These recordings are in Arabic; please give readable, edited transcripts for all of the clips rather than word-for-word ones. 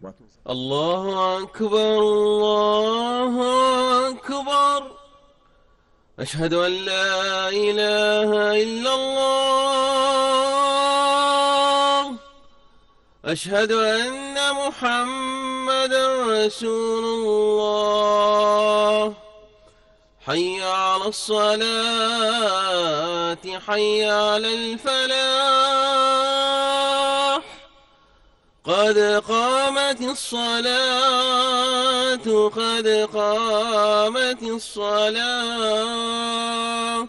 الله أكبر الله أكبر. أشهد أن لا إله إلا الله. أشهد أن محمدا رسول الله. حي على الصلاة حي على الفلاح. قد قامت الصلاة قد قامت الصلاة.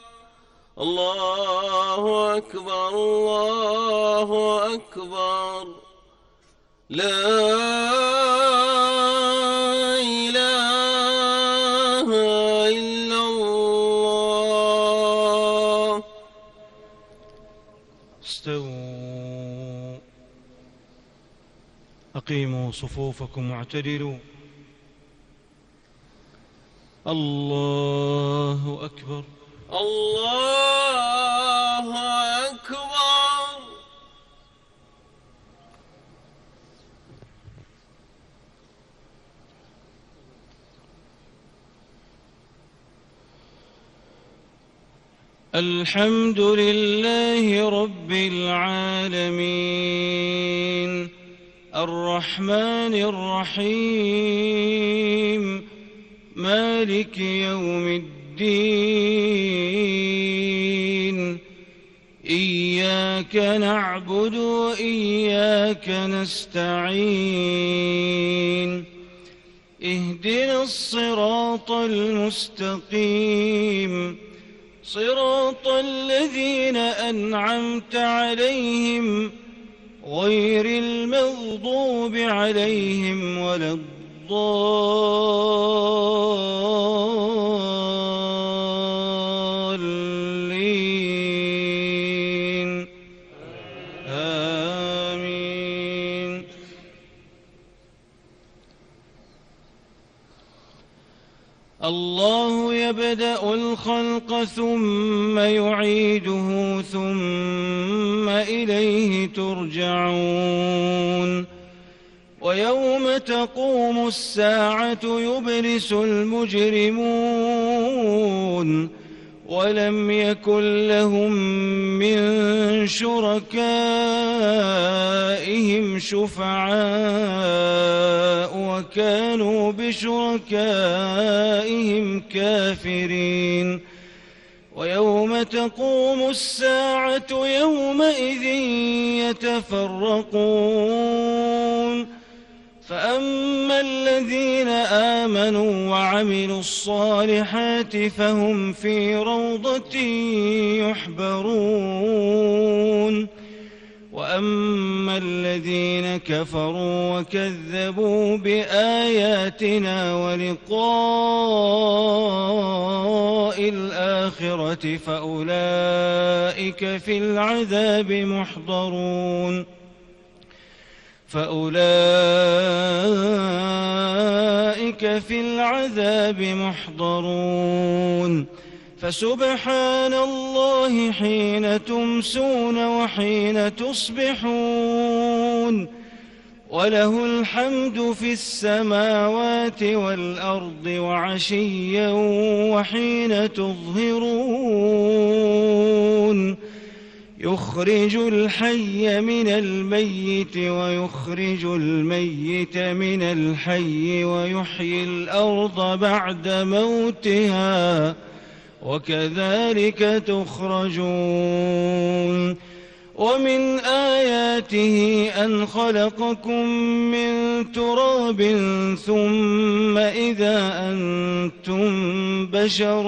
الله أكبر الله أكبر. لا إله إلا الله. استووا، أقيموا صفوفكم واعتدلوا. الله أكبر الله أكبر. الحمد لله رب العالمين الرحمن الرحيم مالك يوم الدين. إياك نعبد وإياك نستعين. اهدنا الصراط المستقيم صراط الذين أنعمت عليهم غير المغضوب عليهم ولا الضالين. آمين. الله يبدأ الخلق ثم يعيده ثم إليه ترجعون. ويوم تقوم الساعة يبلس المجرمون ولم يكن لهم من شركائهم شفعاء وكانوا بشركائهم كافرين. ويوم تقوم الساعة يومئذ يتفرقون. فأما الذين آمنوا وعملوا الصالحات فهم في روضة يحبرون. وأما الذين كفروا وكذبوا بآياتنا ولقاء الآخرة فأولئك في العذاب محضرون. فسبحان الله حين تمسون وحين تصبحون وله الحمد في السماوات والأرض وعشيا وحين تظهرون. يخرج الحي من الميت ويخرج الميت من الحي ويحيي الأرض بعد موتها وكذلك تخرجون. ومن آياته أن خلقكم من تراب ثم إذا أنتم بشر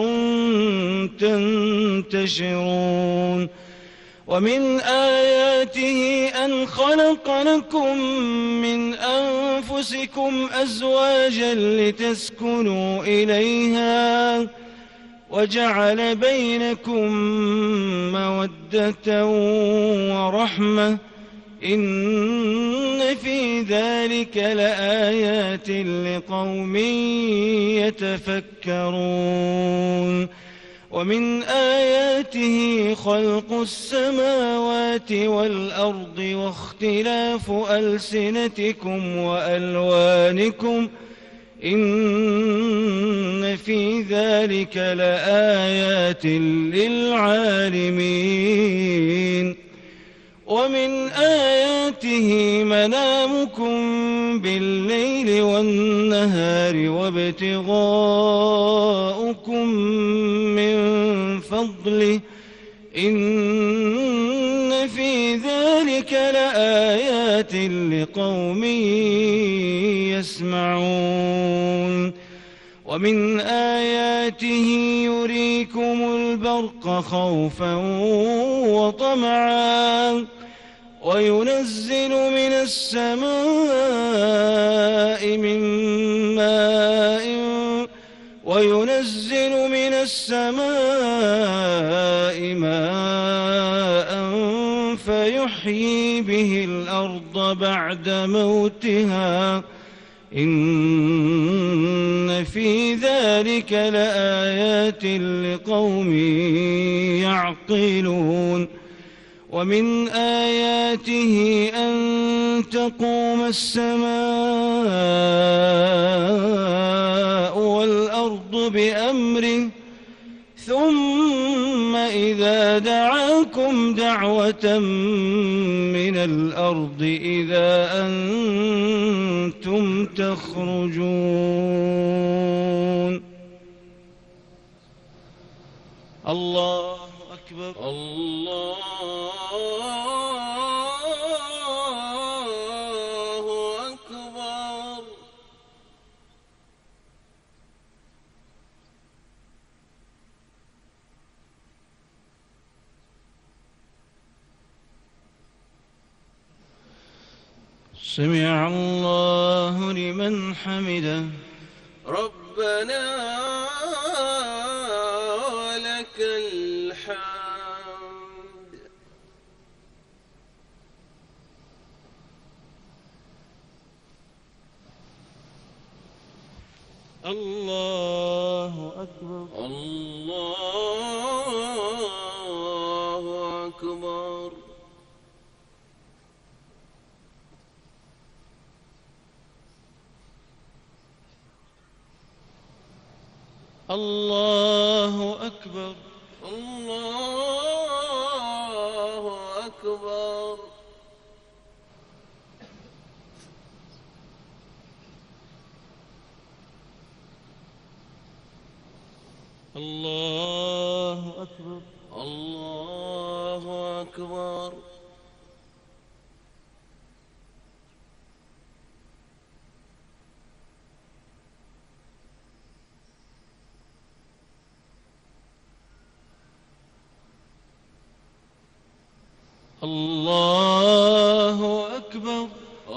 تنتشرون. ومن آياته أن خلق لكم من أنفسكم أزواجا لتسكنوا إليها وجعل بينكم مودة ورحمة إن في ذلك لآيات لقوم يتفكرون. ومن آياته خلق السماوات والأرض واختلاف ألسنتكم وألوانكم إن في ذلك لآيات للعالمين ومن آياته منامكم بالليل والنهار وابتغاؤكم من فضله إن في ذلك لآيات لقوم يسمعون ومن آياته يريكم البرق خوفا وطمعا وينزل من السماء ماء فيحيي به الأرض بعد موتها إن في ذلك لآيات لقوم يعقلون ومن آياته أن تقوم السماء والأرض بأمره ثم إذا دعاكم دعوة من الأرض إذا أنتم تخرجون. الله أكبر. الله أكبر. سمع الله لمن حمده. ربنا ولك الحمد. الله أكبر. الله أكبر. الله أكبر. الله أكبر. الله أكبر. الله أكبر. الله أكبر.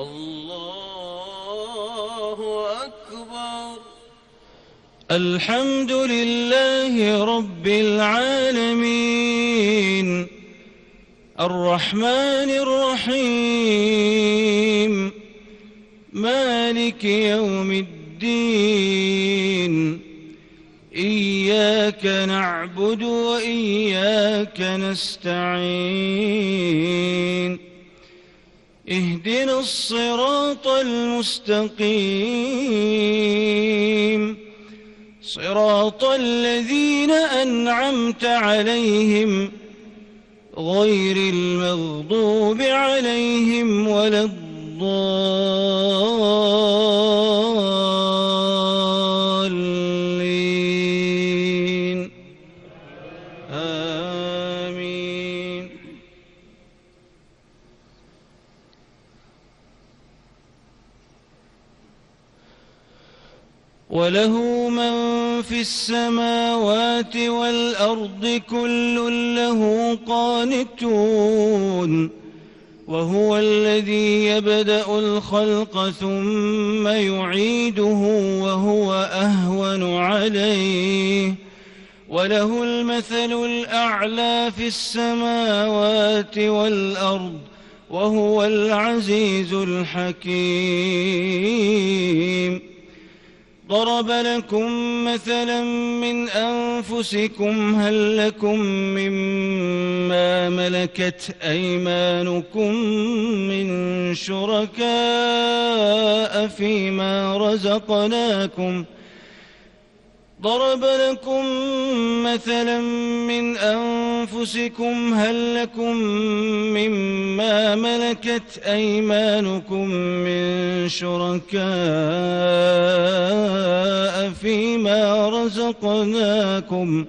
الله أكبر. الحمد لله رب العالمين الرحمن الرحيم مالك يوم الدين إياك نعبد وإياك نستعين اهدنا الصراط المستقيم صراط الذين أنعمت عليهم غير المغضوب عليهم ولا الضالين آمين. وله من في السماوات والأرض كل له قانتون وهو الذي يبدأ الخلق ثم يعيده وهو أهون عليه وله المثل الأعلى في السماوات والأرض وهو العزيز الحكيم. ضرب لكم مثلا من أنفسكم هل لكم مما ملكت أيمانكم من شركاء فيما رزقناكم ضرب لكم مثلا من أنفسكم هل لكم مما ملكت أيمانكم من شركاء فيما رزقناكم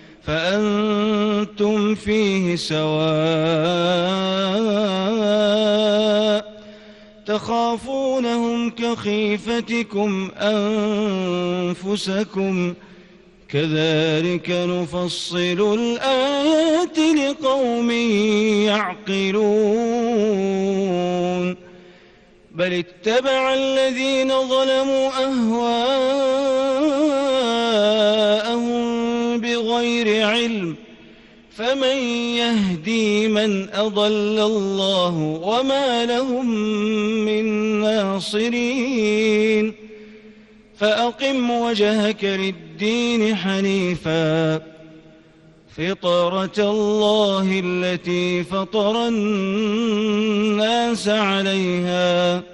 فأنتم فيه سواء تخافونهم كخيفتكم أنفسكم كذلك نفصل الآيات لقوم يعقلون بل اتبع الذين ظلموا أهواءهم بغير علم فمن يهدي من أضل الله وما لهم من ناصرين فأقم وجهك للدين حنيفا فطرة الله التي فطر الناس عليها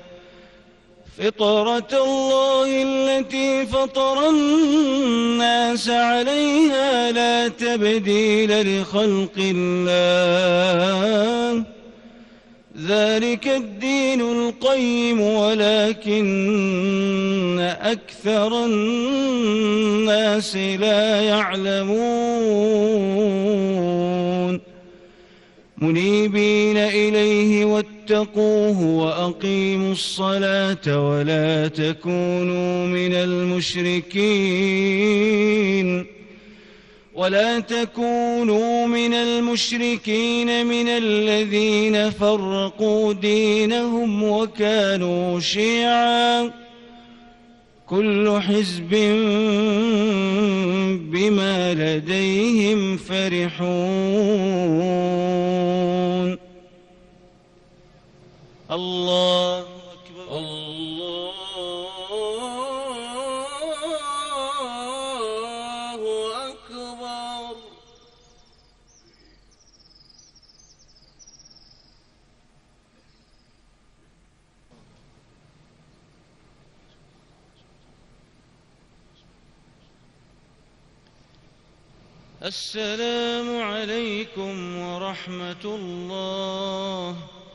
لا تبديل لخلق الله ذلك الدين القيم ولكن أكثر الناس لا يعلمون منيبين إليه واتقوه وأقيموا الصلاة ولا تكونوا من المشركين من الذين فرقوا دينهم وكانوا شيعا كل حزب بما لديهم فرحون الله أكبر الله أكبر. السلام عليكم ورحمة الله.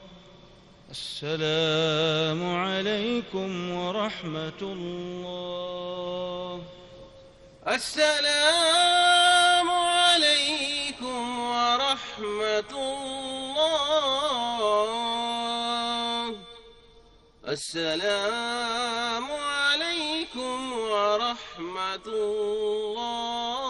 السلام عليكم ورحمة الله. السلام عليكم ورحمة الله. السلام عليكم ورحمة الله.